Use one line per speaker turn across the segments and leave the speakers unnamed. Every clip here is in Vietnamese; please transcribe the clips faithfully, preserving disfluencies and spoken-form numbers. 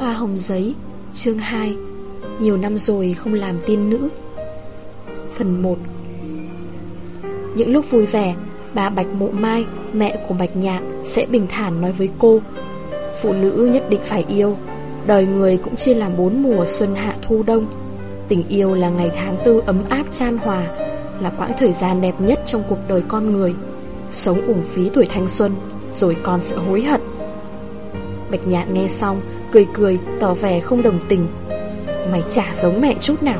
Hoa hồng giấy, chương hai. Nhiều năm rồi không làm tiên nữ. Phần một. Những lúc vui vẻ, bà Bạch Mộ Mai, mẹ của Bạch Nhạn, sẽ bình thản nói với cô: phụ nữ nhất định phải yêu. Đời người cũng chia làm bốn mùa xuân hạ thu đông. Tình yêu là ngày tháng tư ấm áp chan hòa, là quãng thời gian đẹp nhất trong cuộc đời con người. Sống uổng phí tuổi thanh xuân, rồi còn sẽ hối hận. Bạch Nhạn nghe xong, cười cười, tỏ vẻ không đồng tình. Mày chả giống mẹ chút nào.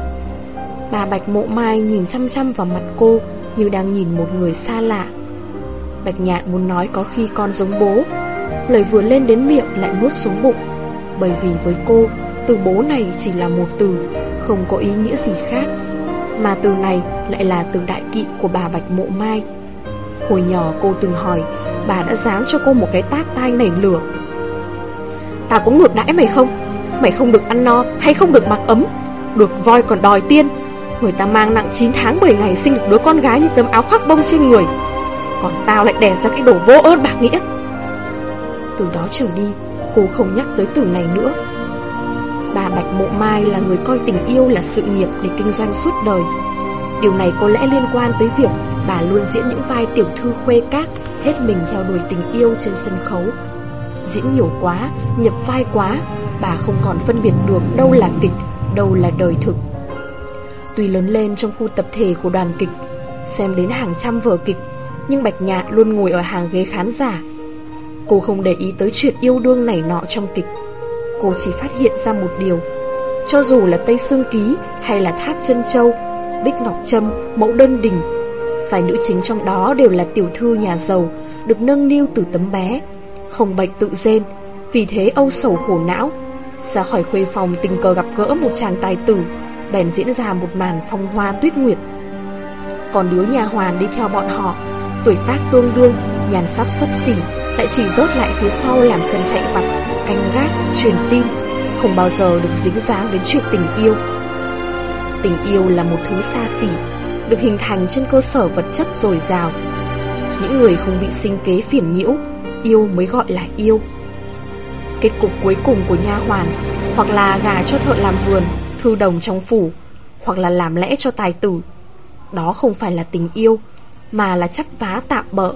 Bà Bạch Mộ Mai nhìn chăm chăm vào mặt cô như đang nhìn một người xa lạ. Bạch Nhạn muốn nói có khi con giống bố, lời vừa lên đến miệng lại nuốt xuống bụng. Bởi vì với cô, từ bố này chỉ là một từ, không có ý nghĩa gì khác. Mà từ này lại là từ đại kỵ của bà Bạch Mộ Mai. Hồi nhỏ cô từng hỏi, bà đã giáng cho cô một cái tát tai nảy lửa. Tao có ngược đãi mày không? Mày không được ăn no hay không được mặc ấm, được voi còn đòi tiên. Người ta mang nặng chín tháng mười ngày sinh được đứa con gái như tấm áo khoác bông trên người, còn tao lại đẻ ra cái đồ vô ơn bạc nghĩa. Từ đó trở đi, cô không nhắc tới từ này nữa. Bà Bạch Mộ Mai là người coi tình yêu là sự nghiệp để kinh doanh suốt đời. Điều này có lẽ liên quan tới việc bà luôn diễn những vai tiểu thư khuê các, hết mình theo đuổi tình yêu trên sân khấu. Diễn nhiều quá, nhập vai quá, bà không còn phân biệt được đâu là kịch, đâu là đời thực. Tuy lớn lên trong khu tập thể của đoàn kịch, xem đến hàng trăm vở kịch, nhưng Bạch Nhạn luôn ngồi ở hàng ghế khán giả. Cô không để ý tới chuyện yêu đương này nọ trong kịch. Cô chỉ phát hiện ra một điều: cho dù là Tây Sương Ký hay là Tháp Chân Châu, Bích Ngọc Trâm, Mẫu Đơn Đình, vài nữ chính trong đó đều là tiểu thư nhà giàu, được nâng niu từ tấm bé, không bệnh tự rên, vì thế âu sầu khổ não. Ra khỏi khuê phòng tình cờ gặp gỡ một chàng tài tử, bèn diễn ra một màn phong hoa tuyết nguyệt. Còn đứa nhà hoàn đi theo bọn họ, tuổi tác tương đương, nhan sắc xấp xỉ, lại chỉ rớt lại phía sau làm chân chạy vặt, canh gác, truyền tin, không bao giờ được dính dáng đến chuyện tình yêu. Tình yêu là một thứ xa xỉ, được hình thành trên cơ sở vật chất dồi dào. Những người không bị sinh kế phiền nhiễu, yêu mới gọi là yêu. Kết cục cuối cùng của nha hoàn, hoặc là gả cho thợ làm vườn, thư đồng trong phủ, hoặc là làm lẽ cho tài tử. Đó không phải là tình yêu, mà là chắp vá tạm bợ.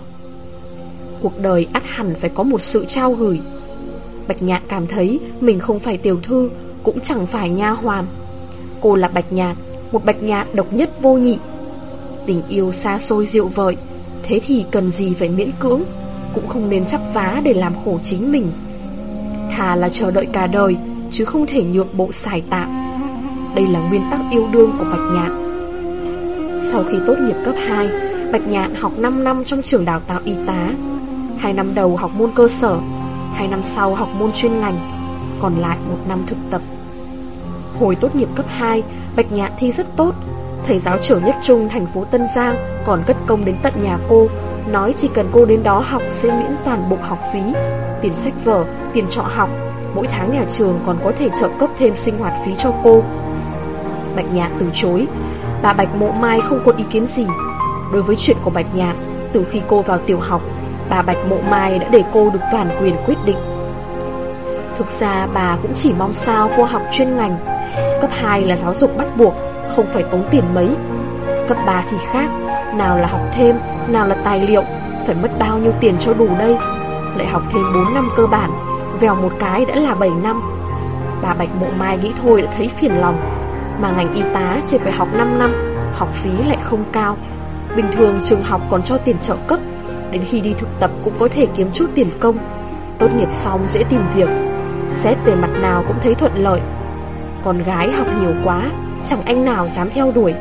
Cuộc đời ắt hẳn phải có một sự trao gửi. Bạch Nhạn cảm thấy mình không phải tiểu thư, cũng chẳng phải nha hoàn. Cô là Bạch Nhạn, một Bạch Nhạn độc nhất vô nhị. Tình yêu xa xôi diệu vợi, thế thì cần gì phải miễn cưỡng, cũng không nên chắp vá để làm khổ chính mình. Thà là chờ đợi cả đời, chứ không thể nhượng bộ xài tạm. Đây là nguyên tắc yêu đương của Bạch Nhạn. Sau khi tốt nghiệp cấp hai, Bạch Nhạn học năm năm trong trường đào tạo y tá. Hai năm đầu học môn cơ sở, hai năm sau học môn chuyên ngành, còn lại một năm thực tập. Hồi tốt nghiệp cấp hai, Bạch Nhạn thi rất tốt. Thầy giáo trưởng nhất trung thành phố Tân Giang còn cất công đến tận nhà cô, nói chỉ cần cô đến đó học sẽ miễn toàn bộ học phí, tiền sách vở, tiền trọ học. Mỗi tháng nhà trường còn có thể trợ cấp thêm sinh hoạt phí cho cô. Bạch Nhạn từ chối. Bà Bạch Mộ Mai không có ý kiến gì. Đối với chuyện của Bạch Nhạn, từ khi cô vào tiểu học, bà Bạch Mộ Mai đã để cô được toàn quyền quyết định. Thực ra bà cũng chỉ mong sao cô học chuyên ngành. Cấp hai là giáo dục bắt buộc, không phải tốn tiền mấy. Cấp ba thì khác, nào là học thêm, nào là tài liệu, phải mất bao nhiêu tiền cho đủ đây. Lại học thêm bốn năm cơ bản, vèo một cái đã là bảy năm. Bà Bạch Mộ Mai nghĩ thôi đã thấy phiền lòng. Mà ngành y tá chỉ phải học năm năm, học phí lại không cao. Bình thường trường học còn cho tiền trợ cấp, đến khi đi thực tập cũng có thể kiếm chút tiền công. Tốt nghiệp xong dễ tìm việc, xét về mặt nào cũng thấy thuận lợi. Con gái học nhiều quá, chẳng anh nào dám theo đuổi.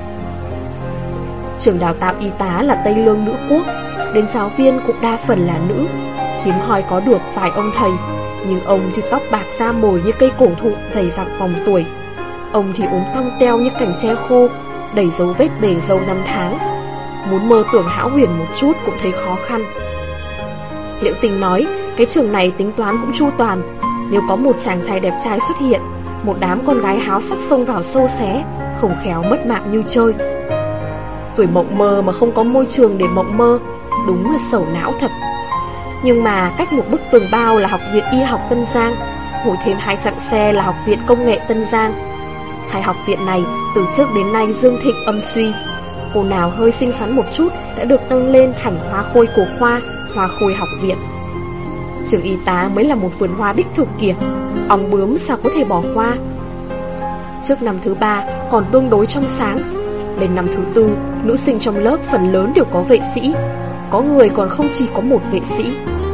Trường đào tạo y tá là Tây Lương nữ quốc, đến giáo viên cũng đa phần là nữ. Hiếm hoi có được vài ông thầy, nhưng ông thì tóc bạc da mồi như cây cổ thụ dày dặn vòng tuổi. Ông thì ốm tong teo như cành tre khô, đầy dấu vết bề dâu năm tháng. Muốn mơ tưởng hão huyền một chút cũng thấy khó khăn. Liễu Tình nói cái trường này tính toán cũng chu toàn. Nếu có một chàng trai đẹp trai xuất hiện, một đám con gái háo sắc xông vào sâu xé, không khéo mất mạng như chơi. Tuổi mộng mơ mà không có môi trường để mộng mơ, đúng là sầu não thật. Nhưng mà cách một bức tường bao là Học viện Y học Tân Giang, ngồi thêm hai chặng xe là Học viện Công nghệ Tân Giang. Hai học viện này từ trước đến nay dương thịnh âm suy. Cô nào hơi xinh xắn một chút đã được nâng lên thành hoa khôi của khoa, hoa khôi học viện. Trường y tá mới là một vườn hoa đích thực kìa, ong bướm sao có thể bỏ qua. Trước năm thứ ba còn tương đối trong sáng, lên năm thứ tư, nữ sinh trong lớp phần lớn đều có vệ sĩ, có người còn không chỉ có một vệ sĩ.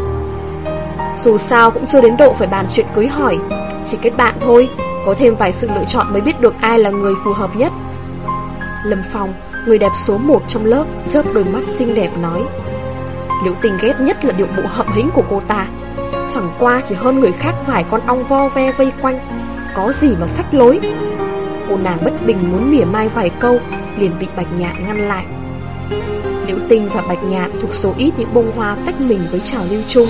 Dù sao cũng chưa đến độ phải bàn chuyện cưới hỏi, chỉ kết bạn thôi, có thêm vài sự lựa chọn mới biết được ai là người phù hợp nhất. Lâm Phong, người đẹp số một trong lớp, chớp đôi mắt xinh đẹp nói. Liễu Tình ghét nhất là điệu bộ hậm hĩnh của cô ta, chẳng qua chỉ hơn người khác vài con ong vo ve vây quanh, có gì mà phách lối. Cô nàng bất bình muốn mỉa mai vài câu, liền bị Bạch Nhạn ngăn lại. Liễu Tình và Bạch Nhạn thuộc số ít những bông hoa tách mình với trào lưu chung.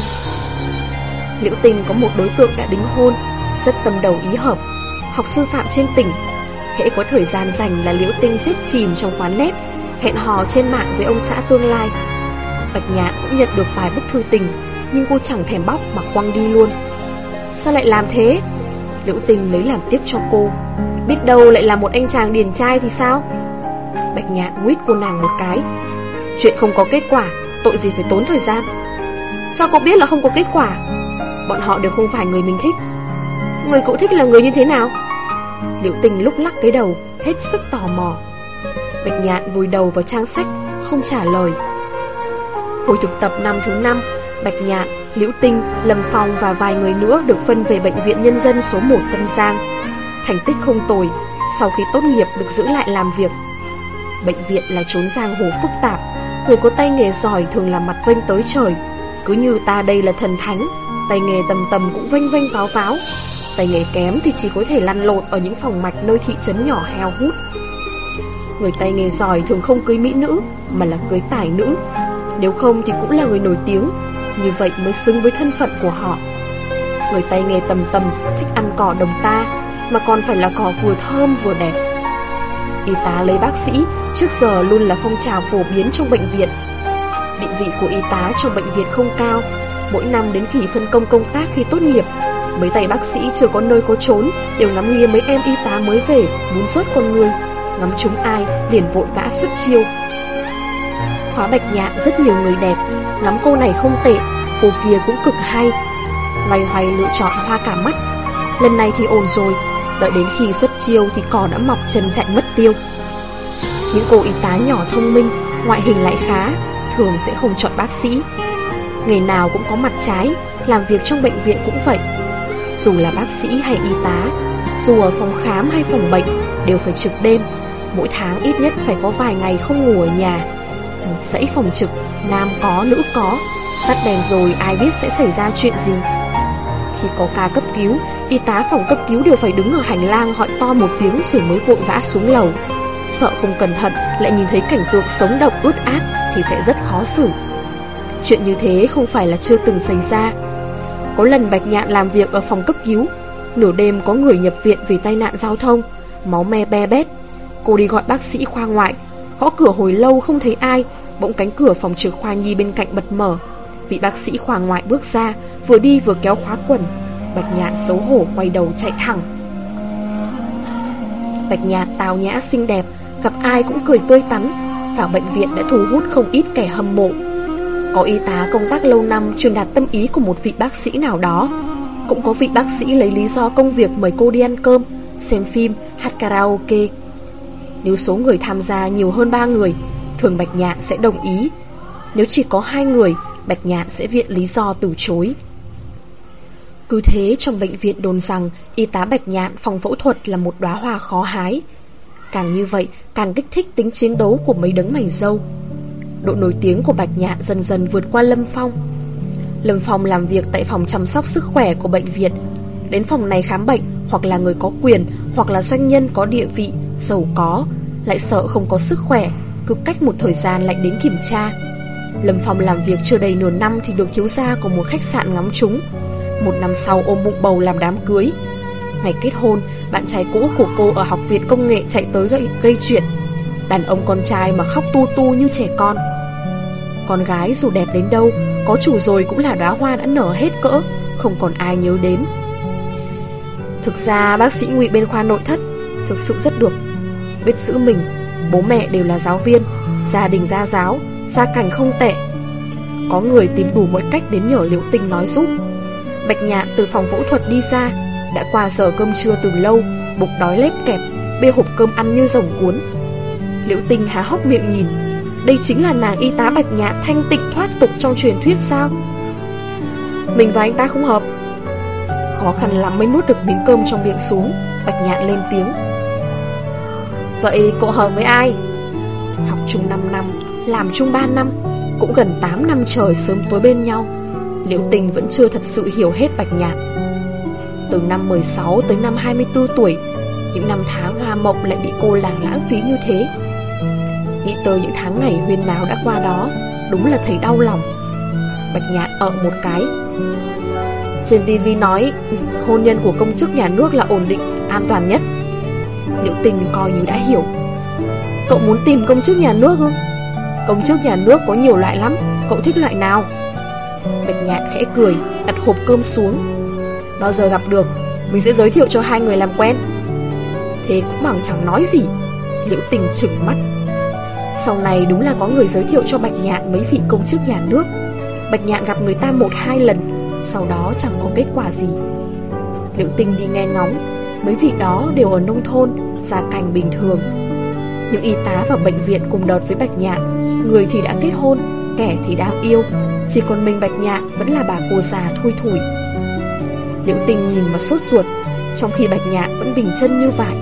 Liễu Tình có một đối tượng đã đính hôn, rất tâm đầu ý hợp, học sư phạm trên tỉnh. Hễ có thời gian rảnh là Liễu Tình chết chìm trong quán nét, hẹn hò trên mạng với ông xã tương lai. Bạch Nhạn cũng nhận được vài bức thư tình, nhưng cô chẳng thèm bóc mà quăng đi luôn. Sao lại làm thế? Liễu Tình lấy làm tiếc cho cô. Biết đâu lại là một anh chàng điển trai thì sao? Bạch Nhạn nguyết cô nàng một cái. Chuyện không có kết quả, tội gì phải tốn thời gian. Sao cậu biết là không có kết quả? Bọn họ đều không phải người mình thích. Người cậu thích là người như thế nào? Liễu Tình lúc lắc cái đầu, hết sức tò mò. Bạch Nhạn vùi đầu vào trang sách, không trả lời. Hồi thực tập năm thứ năm, Bạch Nhạn, Liễu Tình, Lâm Phong và vài người nữa được phân về Bệnh viện Nhân dân số một Tân Giang. Thành tích không tồi, sau khi tốt nghiệp được giữ lại làm việc. Bệnh viện là chốn giang hồ phức tạp, người có tay nghề giỏi thường là mặt vênh tới trời. Cứ như ta đây là thần thánh, tay nghề tầm tầm cũng vênh vênh váo váo. Tay nghề kém thì chỉ có thể lăn lộn ở những phòng mạch nơi thị trấn nhỏ heo hút. Người tay nghề giỏi thường không cưới mỹ nữ, mà là cưới tài nữ. Nếu không thì cũng là người nổi tiếng, như vậy mới xứng với thân phận của họ. Người tay nghề tầm tầm thích ăn cỏ đồng ta, mà còn phải là cỏ vừa thơm vừa đẹp. Y tá lấy bác sĩ trước giờ luôn là phong trào phổ biến trong bệnh viện. Địa vị của y tá trong bệnh viện không cao. Mỗi năm đến kỳ phân công công tác khi tốt nghiệp, mấy tay bác sĩ chưa có nơi có trốn đều ngắm nghía mấy em y tá mới về, muốn rớt con người. Ngắm chúng ai liền vội vã xuất chiêu. Khóa Bạch Nhạn rất nhiều người đẹp, ngắm cô này không tệ, cô kia cũng cực hay. Loay hoay lựa chọn hoa cả mắt. Lần này thì ổn rồi, đợi đến khi xuất chiêu thì cỏ đã mọc chân chạy mất tiêu. Những cô y tá nhỏ thông minh, ngoại hình lại khá, thường sẽ không chọn bác sĩ. Ngày nào cũng có mặt trái, làm việc trong bệnh viện cũng vậy. Dù là bác sĩ hay y tá, dù ở phòng khám hay phòng bệnh, đều phải trực đêm. Mỗi tháng ít nhất phải có vài ngày không ngủ ở nhà. Một dãy phòng trực, nam có, nữ có. Tắt đèn rồi ai biết sẽ xảy ra chuyện gì. Khi có ca cấp cứu, y tá phòng cấp cứu đều phải đứng ở hành lang gọi to một tiếng rồi mới vội vã xuống lầu. Sợ không cẩn thận lại nhìn thấy cảnh tượng sống động ướt át thì sẽ rất khó xử. Chuyện như thế không phải là chưa từng xảy ra. Có lần Bạch Nhạn làm việc ở phòng cấp cứu, nửa đêm có người nhập viện vì tai nạn giao thông, máu me be bét. Cô đi gọi bác sĩ khoa ngoại, gõ cửa hồi lâu không thấy ai, bỗng cánh cửa phòng trực khoa nhi bên cạnh bật mở. Vị bác sĩ khoa ngoại bước ra, vừa đi vừa kéo khóa quần. Bạch Nhạn xấu hổ quay đầu chạy thẳng. Bạch Nhạn tào nhã xinh đẹp, gặp ai cũng cười tươi tắn, vào bệnh viện đã thu hút không ít kẻ hâm mộ. Có y tá công tác lâu năm truyền đạt tâm ý của một vị bác sĩ nào đó. Cũng có vị bác sĩ lấy lý do công việc mời cô đi ăn cơm, xem phim, hát karaoke. Nếu số người tham gia nhiều hơn ba người, thường Bạch Nhạn sẽ đồng ý. Nếu chỉ có hai người, Bạch Nhạn sẽ viện lý do từ chối. Cứ thế trong bệnh viện đồn rằng y tá Bạch Nhạn phòng phẫu thuật là một đóa hoa khó hái. Càng như vậy càng kích thích tính chiến đấu của mấy đấng mày râu. Độ nổi tiếng của Bạch Nhạn dần dần vượt qua Lâm Phong. Lâm Phong làm việc tại phòng chăm sóc sức khỏe của bệnh viện. Đến phòng này khám bệnh, hoặc là người có quyền, hoặc là doanh nhân có địa vị, giàu có, lại sợ không có sức khỏe, cứ cách một thời gian lại đến kiểm tra. Lâm Phong làm việc chưa đầy nửa năm thì được thiếu gia của một khách sạn ngắm trúng. Một năm sau ôm bụng bầu làm đám cưới. Ngày kết hôn, bạn trai cũ của cô ở học viện công nghệ chạy tới gây, gây chuyện. Đàn ông con trai mà khóc tu tu như trẻ con. Con gái dù đẹp đến đâu, có chủ rồi cũng là đóa hoa đã nở hết cỡ, không còn ai nhớ đến. Thực ra bác sĩ Ngụy bên khoa nội thất thực sự rất được, biết giữ mình. Bố mẹ đều là giáo viên, gia đình gia giáo, gia cảnh không tệ. Có người tìm đủ mọi cách đến nhờ Liễu Tình nói giúp. Bạch Nhạn từ phòng phẫu thuật đi ra, đã qua giờ cơm trưa từ lâu, bụng đói lép kẹp, bê hộp cơm ăn như rồng cuốn. Liễu Tình há hốc miệng nhìn, đây chính là nàng y tá Bạch Nhạn thanh tịnh thoát tục trong truyền thuyết sao? Mình và anh ta không hợp. Khó khăn lắm mới nuốt được miếng cơm trong miệng xuống, Bạch Nhạn lên tiếng. Vậy cậu hợp với ai? Học chung năm năm, làm chung ba năm, cũng gần tám năm trời sớm tối bên nhau. Liễu Tình vẫn chưa thật sự hiểu hết Bạch Nhạn. Từ năm mười sáu tới năm hai mươi tư tuổi, những năm tháng hoa mộng lại bị cô làng lãng phí như thế. Nghĩ tới những tháng ngày huyên náo đã qua đó, đúng là thấy đau lòng. Bạch Nhạn ở một cái. Trên tivi nói hôn nhân của công chức nhà nước là ổn định, an toàn nhất. Liễu Tình coi như đã hiểu. Cậu muốn tìm công chức nhà nước không? Công chức nhà nước có nhiều loại lắm, cậu thích loại nào? Bạch Nhạn khẽ cười, đặt hộp cơm xuống. Bao giờ gặp được, mình sẽ giới thiệu cho hai người làm quen. Thế cũng bằng chẳng nói gì. Liễu Tình trừng mắt. Sau này đúng là có người giới thiệu cho Bạch Nhạn mấy vị công chức nhà nước. Bạch Nhạn gặp người ta một hai lần, sau đó chẳng có kết quả gì. Liễu Tình đi nghe ngóng, mấy vị đó đều ở nông thôn, gia cảnh bình thường. Những y tá vào bệnh viện cùng đợt với Bạch Nhạn, người thì đã kết hôn, kẻ thì đang yêu, chỉ còn mình Bạch Nhạn vẫn là bà cô già thui thủi. Liễu Tình nhìn mà sốt ruột, trong khi Bạch Nhạn vẫn bình chân như vậy.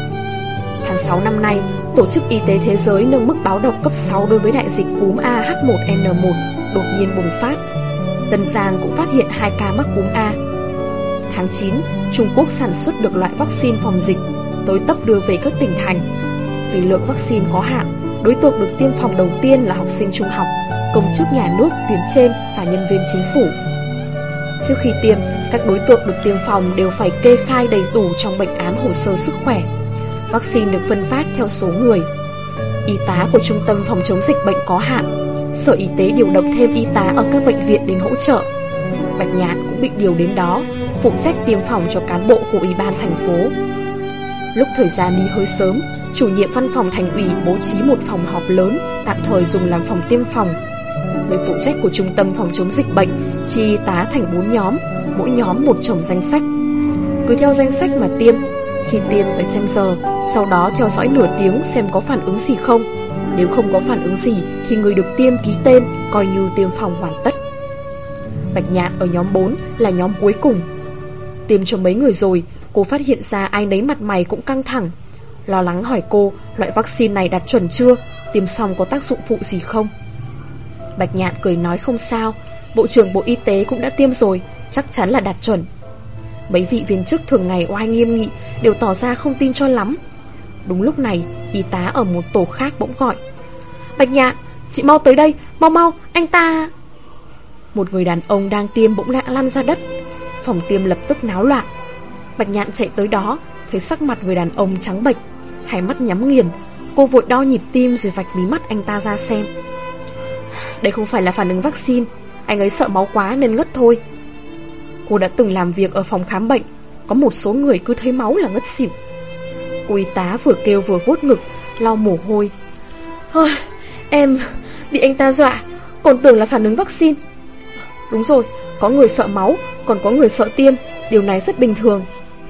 Tháng sáu năm nay, Tổ chức Y tế Thế giới nâng mức báo động cấp sáu đối với đại dịch cúm A H một N một đột nhiên bùng phát. Tân Giang cũng phát hiện hai ca mắc cúm A. Tháng chín, Trung Quốc sản xuất được loại vaccine phòng dịch, tới tấp đưa về các tỉnh thành. Vì lượng vaccine có hạn, đối tượng được tiêm phòng đầu tiên là học sinh trung học, công chức nhà nước tuyến trên và nhân viên chính phủ. Trước khi tiêm, các đối tượng được tiêm phòng đều phải kê khai đầy đủ trong bệnh án hồ sơ sức khỏe. Vaccine được phân phát theo số người. Y tá của Trung tâm phòng chống dịch bệnh có hạn, Sở Y tế điều động thêm y tá ở các bệnh viện đến hỗ trợ. Bạch Nhạn cũng bị điều đến đó, phụ trách tiêm phòng cho cán bộ của Ủy ban thành phố. Lúc thời gian đi hơi sớm, chủ nhiệm văn phòng thành ủy bố trí một phòng họp lớn, tạm thời dùng làm phòng tiêm phòng. Người phụ trách của Trung tâm phòng chống dịch bệnh chia y tá thành bốn nhóm, mỗi nhóm một chồng danh sách. Cứ theo danh sách mà tiêm. Khi tiêm phải xem giờ, sau đó theo dõi nửa tiếng xem có phản ứng gì không. Nếu không có phản ứng gì thì người được tiêm ký tên, coi như tiêm phòng hoàn tất. Bạch Nhạn ở nhóm bốn là nhóm cuối cùng. Tiêm cho mấy người rồi, cô phát hiện ra ai nấy mặt mày cũng căng thẳng. Lo lắng hỏi cô, loại vaccine này đạt chuẩn chưa? Tiêm xong có tác dụng phụ gì không? Bạch Nhạn cười nói không sao, Bộ trưởng Bộ Y tế cũng đã tiêm rồi, chắc chắn là đạt chuẩn. Mấy vị viên chức thường ngày oai nghiêm nghị đều tỏ ra không tin cho lắm. Đúng lúc này, y tá ở một tổ khác bỗng gọi: Bạch Nhạn, chị mau tới đây, mau mau, anh ta... Một người đàn ông đang tiêm bỗng lạ lăn ra đất. Phòng tiêm lập tức náo loạn. Bạch Nhạn chạy tới đó, thấy sắc mặt người đàn ông trắng bệch, hai mắt nhắm nghiền. Cô vội đo nhịp tim rồi vạch mí mắt anh ta ra xem. Đây không phải là phản ứng vaccine, anh ấy sợ máu quá nên ngất thôi. Cô đã từng làm việc ở phòng khám bệnh, có một số người cứ thấy máu là ngất xỉu. Cô y tá vừa kêu vừa vuốt ngực, lau mồ hôi. Ôi, em bị anh ta dọa, còn tưởng là phản ứng vaccine. Đúng rồi, có người sợ máu, còn có người sợ tiêm, điều này rất bình thường.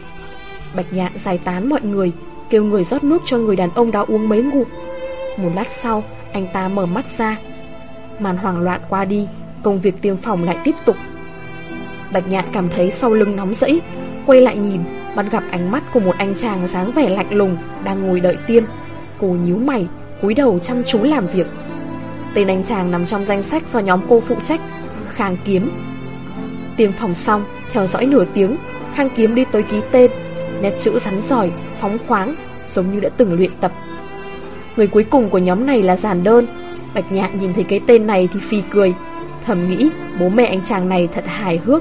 Bạch Nhạn giải tán mọi người, kêu người rót nước cho người đàn ông đó uống mấy ngụm. Một lát sau, anh ta mở mắt ra. Màn hoảng loạn qua đi, công việc tiêm phòng lại tiếp tục. Bạch Nhạn cảm thấy sau lưng nóng rẫy, quay lại nhìn, bắt gặp ánh mắt của một anh chàng dáng vẻ lạnh lùng đang ngồi đợi tiêm. Cô nhíu mày, cúi đầu chăm chú làm việc. Tên anh chàng nằm trong danh sách do nhóm cô phụ trách, Khang Kiếm. Tiêm phòng xong, theo dõi nửa tiếng, Khang Kiếm đi tới ký tên, nét chữ rắn rỏi, phóng khoáng, giống như đã từng luyện tập. Người cuối cùng của nhóm này là Giản Đơn. Bạch Nhạn nhìn thấy cái tên này thì phì cười, thầm nghĩ bố mẹ anh chàng này thật hài hước.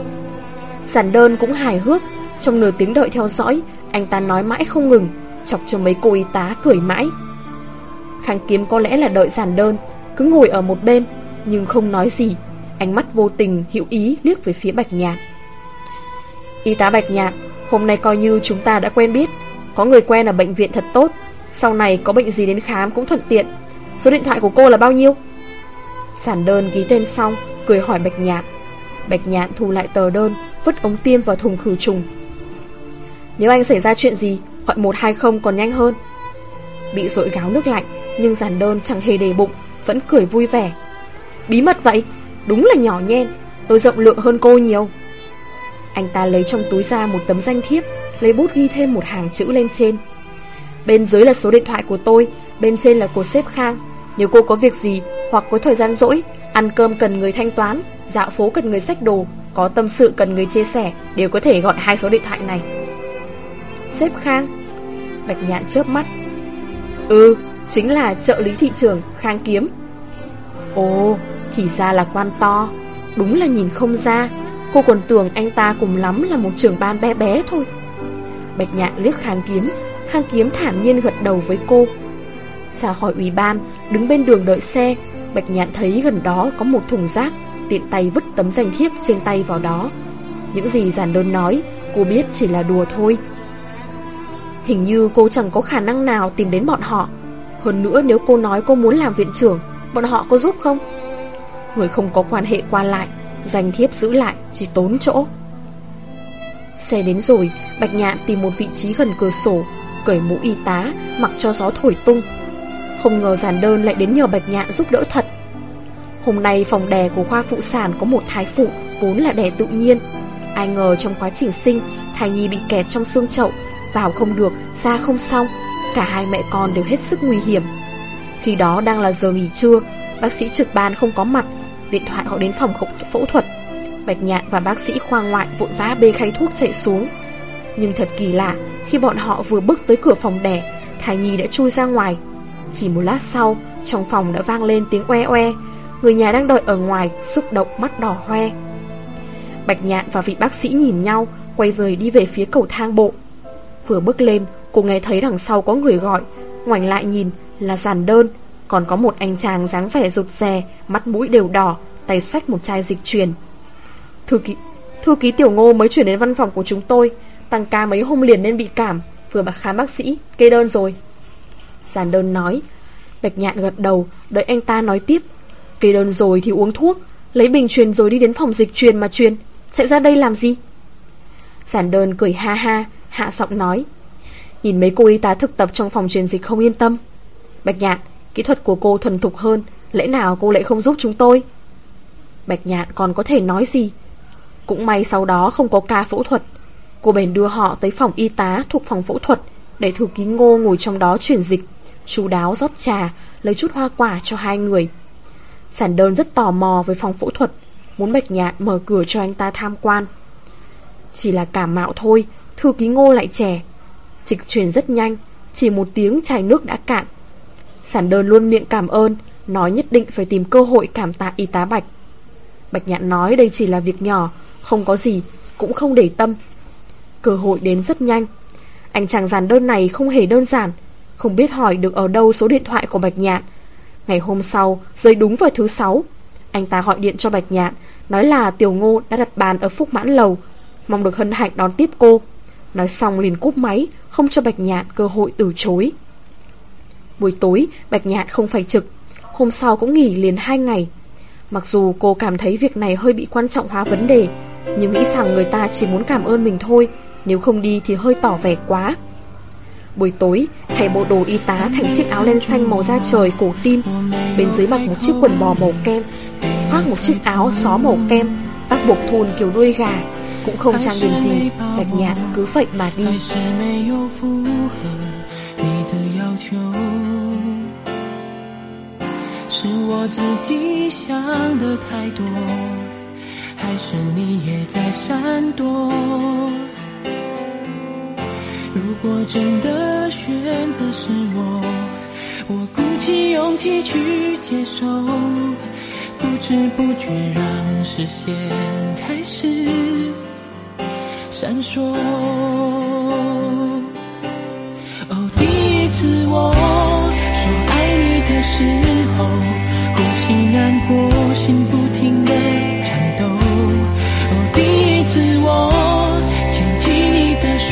Giản Đơn cũng hài hước. Trong nửa tiếng đợi theo dõi, anh ta nói mãi không ngừng, chọc cho mấy cô y tá cười mãi. Khang Kiếm có lẽ là đợi Giản Đơn, cứ ngồi ở một bên nhưng không nói gì, ánh mắt vô tình hữu ý liếc về phía Bạch Nhạn. Y tá Bạch Nhạn, Hôm nay coi như chúng ta đã quen biết. Có người quen ở bệnh viện thật tốt. Sau này có bệnh gì đến khám cũng thuận tiện. Số điện thoại của cô là bao nhiêu? Giản đơn ký tên xong, cười hỏi Bạch Nhạn. Bạch Nhạn thu lại tờ đơn, vứt ống tiêm vào thùng khử trùng. Nếu anh xảy ra chuyện gì, gọi một hai không còn nhanh hơn. Bị dội gáo nước lạnh, nhưng Giản đơn chẳng hề để bụng, vẫn cười vui vẻ. Bí mật vậy? Đúng là nhỏ nhen. Tôi rộng lượng hơn cô nhiều. Anh ta lấy trong túi ra một tấm danh thiếp, lấy bút ghi thêm một hàng chữ lên trên. Bên dưới là số điện thoại của tôi, bên trên là của sếp Khang. Nếu cô có việc gì, hoặc có thời gian rỗi, ăn cơm cần người thanh toán, dạo phố cần người xách đồ, có tâm sự cần người chia sẻ, đều có thể gọi hai số điện thoại này. Sếp Khang? Bạch Nhạn chớp mắt. Ừ, chính là trợ lý thị trưởng Khang Kiếm. Ồ, thì ra là quan to. Đúng là nhìn không ra. Cô còn tưởng anh ta cùng lắm là một trưởng ban bé bé thôi. Bạch Nhạn liếc Khang Kiếm. Khang Kiếm thản nhiên gật đầu với cô. Ra khỏi ủy ban, đứng bên đường đợi xe, Bạch Nhạn thấy gần đó có một thùng rác, tiện tay vứt tấm danh thiếp trên tay vào đó. Những gì Giản đơn nói, cô biết chỉ là đùa thôi. Hình như cô chẳng có khả năng nào tìm đến bọn họ. Hơn nữa nếu cô nói cô muốn làm viện trưởng, bọn họ có giúp không? Người không có quan hệ qua lại, danh thiếp giữ lại chỉ tốn chỗ. Xe đến rồi, Bạch Nhạn tìm một vị trí gần cửa sổ, cởi mũ y tá, mặc cho gió thổi tung. Không ngờ Giản đơn lại đến nhờ Bạch Nhạn giúp đỡ thật. Hôm nay phòng đẻ của khoa phụ sản có một thai phụ, vốn là đẻ tự nhiên. Ai ngờ trong quá trình sinh, thai nhi bị kẹt trong xương chậu, vào không được, ra không xong. Cả hai mẹ con đều hết sức nguy hiểm. Khi đó đang là giờ nghỉ trưa, bác sĩ trực ban không có mặt, điện thoại gọi đến phòng phẫu thuật. Bạch Nhạn và bác sĩ khoa ngoại vội vã bê khay thuốc chạy xuống. Nhưng thật kỳ lạ, khi bọn họ vừa bước tới cửa phòng đẻ, thai nhi đã chui ra ngoài. Chỉ một lát sau, trong phòng đã vang lên tiếng oe oe. Người nhà đang đợi ở ngoài, xúc động mắt đỏ hoe. Bạch Nhạn và vị bác sĩ nhìn nhau, quay về đi về phía cầu thang bộ. Vừa bước lên, cô nghe thấy đằng sau có người gọi. Ngoảnh lại nhìn là Giản đơn. Còn có một anh chàng dáng vẻ rụt rè, mắt mũi đều đỏ, tay xách một chai dịch truyền. Thư ký, thư ký Tiểu Ngô mới chuyển đến văn phòng của chúng tôi, tăng ca mấy hôm liền nên bị cảm, vừa bác khám bác sĩ, kê đơn rồi. Giản đơn nói. Bạch Nhạn gật đầu, đợi anh ta nói tiếp. Kê đơn rồi thì uống thuốc, lấy bình truyền rồi đi đến phòng dịch truyền mà truyền, chạy ra đây làm gì? Giản đơn cười ha ha, hạ giọng nói. Nhìn mấy cô y tá thực tập trong phòng truyền dịch không yên tâm. Bạch Nhạn, kỹ thuật của cô thuần thục hơn, lẽ nào cô lại không giúp chúng tôi? Bạch Nhạn còn có thể nói gì? Cũng may sau đó không có ca phẫu thuật. Cô bèn đưa họ tới phòng y tá thuộc phòng phẫu thuật, để thư ký Ngô ngồi trong đó truyền dịch, chu đáo rót trà, lấy chút hoa quả cho hai người. Giản đơn rất tò mò với phòng phẫu thuật, muốn Bạch Nhạn mở cửa cho anh ta tham quan. Chỉ là cảm mạo thôi, thư ký Ngô lại trẻ. Dịch truyền rất nhanh, chỉ một tiếng chai nước đã cạn. Giản đơn luôn miệng cảm ơn, nói nhất định phải tìm cơ hội cảm tạ y tá Bạch. Bạch Nhạn nói đây chỉ là việc nhỏ, không có gì, cũng không để tâm. Cơ hội đến rất nhanh. Anh chàng Giản đơn này không hề đơn giản, không biết hỏi được ở đâu số điện thoại của Bạch Nhạn. Ngày hôm sau, rơi đúng vào thứ sáu, anh ta gọi điện cho Bạch Nhạn, nói là Tiểu Ngô đã đặt bàn ở Phúc Mãn Lầu, mong được hân hạnh đón tiếp cô. Nói xong liền cúp máy, không cho Bạch Nhạn cơ hội từ chối. Buổi tối, Bạch Nhạn không phải trực, hôm sau cũng nghỉ liền hai ngày. Mặc dù cô cảm thấy việc này hơi bị quan trọng hóa vấn đề, nhưng nghĩ rằng người ta chỉ muốn cảm ơn mình thôi, nếu không đi thì hơi tỏ vẻ quá. Buổi tối, thay bộ đồ y tá thành chiếc áo len xanh màu da trời cổ tim, bên dưới mặc một chiếc quần bò màu kem, khoác một chiếc áo xó màu kem, tóc buộc thun kiểu đuôi gà, cũng không trang điểm gì. Bạch Nhạn cứ vậy mà đi.
闪烁。哦，第一次我说爱你的时候，呼吸难过，心不停地颤抖。哦，第一次我牵起你的手。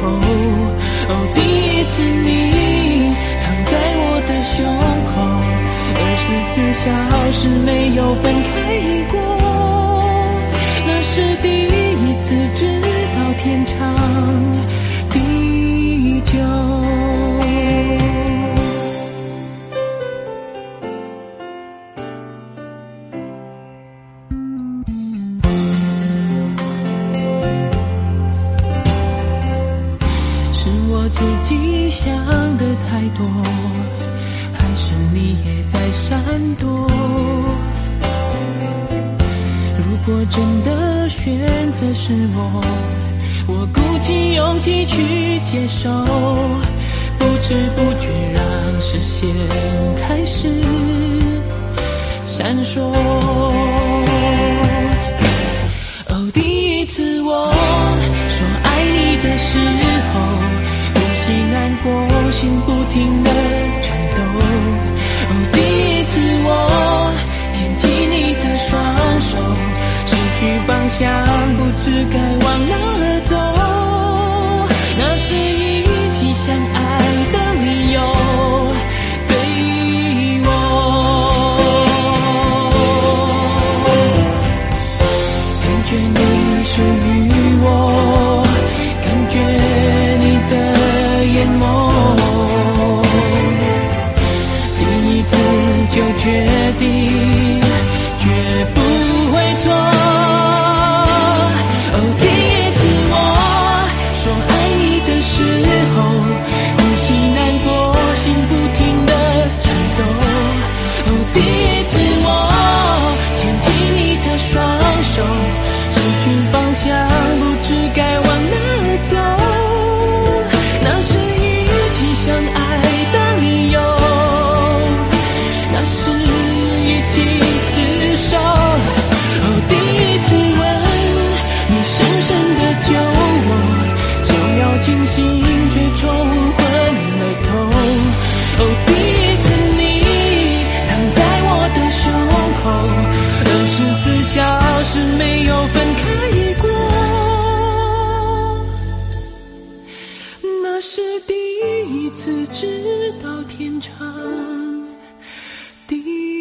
头。哦，第一次你躺在我的胸口，二十四小时没有分开过，那是第一次知道天长地久。自己想的太多，还是你也在闪躲？如果真的选择是我，我鼓起勇气去接受，不知不觉让视线开始闪烁。哦，第一次我说爱你的时候，难过，心不停地颤抖。哦，第一次我牵起你的双手，失去方向，不知该往哪儿走。那是一起相爱的理由，对我。感觉你属于我，感觉你的眼眸，第一次就决定，绝不会错。哦，第一次我说爱你的时候，呼吸难过，心不停地颤抖。哦，第一次我牵起你的双手，失去方向，不知该往哪儿走。那是一起相爱的理由，那是一起厮守。哦，第一次吻你深深的救我，想要清醒却冲昏了头。哦，第一次你躺在我的胸口，二十四小时没有分开过，那是第一次知道天长地